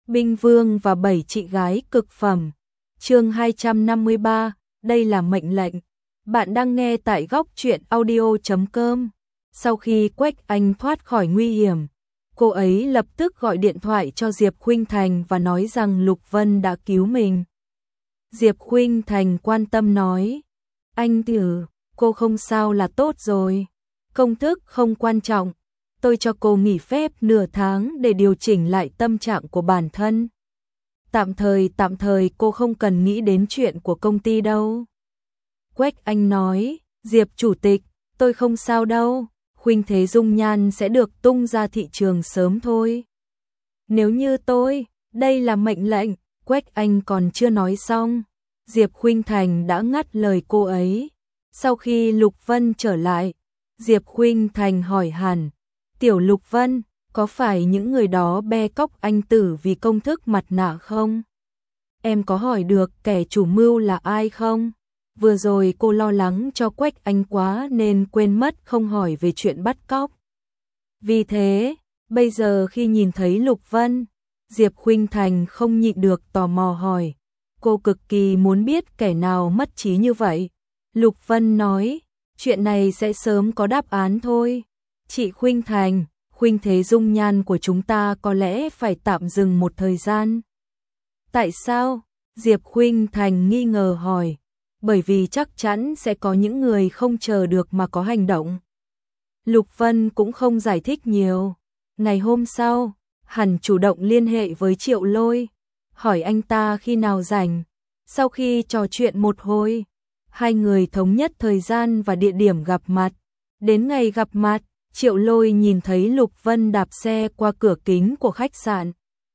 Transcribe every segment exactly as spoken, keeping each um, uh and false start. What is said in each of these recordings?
Binh Vương và bảy chị gái cực phẩm. Chương hai trăm năm mươi ba, đây là mệnh lệnh. Bạn đang nghe tại góc truyện audio chấm com. Sau khi Quách Anh thoát khỏi nguy hiểm, cô ấy lập tức gọi điện thoại cho Diệp Khuynh Thành và nói rằng Lục Vân đã cứu mình. Diệp Khuynh Thành quan tâm nói, anh tử, cô không sao là tốt rồi. Công thức không quan trọng, tôi cho cô nghỉ phép nửa tháng để điều chỉnh lại tâm trạng của bản thân. Tạm thời tạm thời cô không cần nghĩ đến chuyện của công ty đâu. Quách Anh nói, Diệp chủ tịch, tôi không sao đâu, Khuynh Thế dung nhan sẽ được tung ra thị trường sớm thôi. Nếu như tôi, đây là mệnh lệnh, Quách Anh còn chưa nói xong, Diệp Khuynh Thành đã ngắt lời cô ấy. Sau khi Lục Vân trở lại, Diệp Khuynh Thành hỏi hẳn, Tiểu Lục Vân, có phải những người đó be cóc anh tử vì công thức mặt nạ không? Em có hỏi được kẻ chủ mưu là ai không? Vừa rồi cô lo lắng cho Quách Anh quá nên quên mất không hỏi về chuyện bắt cóc. Vì thế, bây giờ khi nhìn thấy Lục Vân, Diệp Khuynh Thành không nhịn được tò mò hỏi. Cô cực kỳ muốn biết kẻ nào mất trí như vậy. Lục Vân nói, chuyện này sẽ sớm có đáp án thôi. Chị Khuynh Thành, Khuynh Thế dung nhan của chúng ta có lẽ phải tạm dừng một thời gian. Tại sao? Diệp Khuynh Thành nghi ngờ hỏi. Bởi vì chắc chắn sẽ có những người không chờ được mà có hành động. Lục Vân cũng không giải thích nhiều. Ngày hôm sau, hẳn chủ động liên hệ với Triệu Lôi, hỏi anh ta khi nào rảnh. Sau khi trò chuyện một hồi, hai người thống nhất thời gian và địa điểm gặp mặt. Đến ngày gặp mặt, Triệu Lôi nhìn thấy Lục Vân đạp xe qua cửa kính của khách sạn.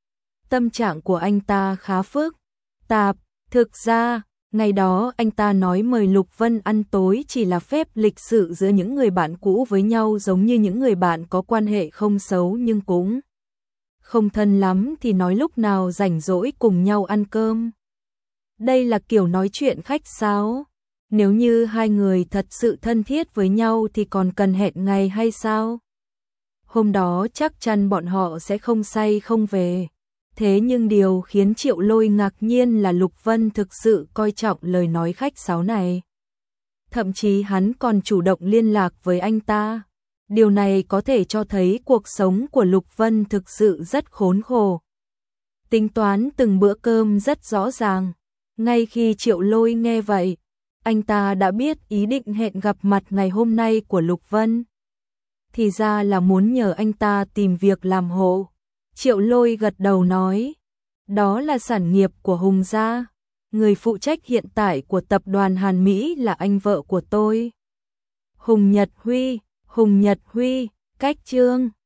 Tâm trạng của anh ta khá phức tạp, thực ra, ngày đó anh ta nói mời Lục Vân ăn tối chỉ là phép lịch sự giữa những người bạn cũ với nhau, giống như những người bạn có quan hệ không xấu nhưng cũng không thân lắm thì nói lúc nào rảnh rỗi cùng nhau ăn cơm. Đây là kiểu nói chuyện khách sáo. Nếu như hai người thật sự thân thiết với nhau thì còn cần hẹn ngày hay sao? Hôm đó chắc chắn bọn họ sẽ không say không về. Thế nhưng điều khiến Triệu Lôi ngạc nhiên là Lục Vân thực sự coi trọng lời nói khách sáo này. Thậm chí hắn còn chủ động liên lạc với anh ta. Điều này có thể cho thấy cuộc sống của Lục Vân thực sự rất khốn khổ. Tính toán từng bữa cơm rất rõ ràng. Ngay khi Triệu Lôi nghe vậy, anh ta đã biết ý định hẹn gặp mặt ngày hôm nay của Lục Vân. Thì ra là muốn nhờ anh ta tìm việc làm hộ. Triệu Lôi gật đầu nói, đó là sản nghiệp của Hùng gia. Người phụ trách hiện tại của tập đoàn Hàn Mỹ là anh vợ của tôi. Hùng Nhật Huy, Hùng Nhật Huy, cách chương.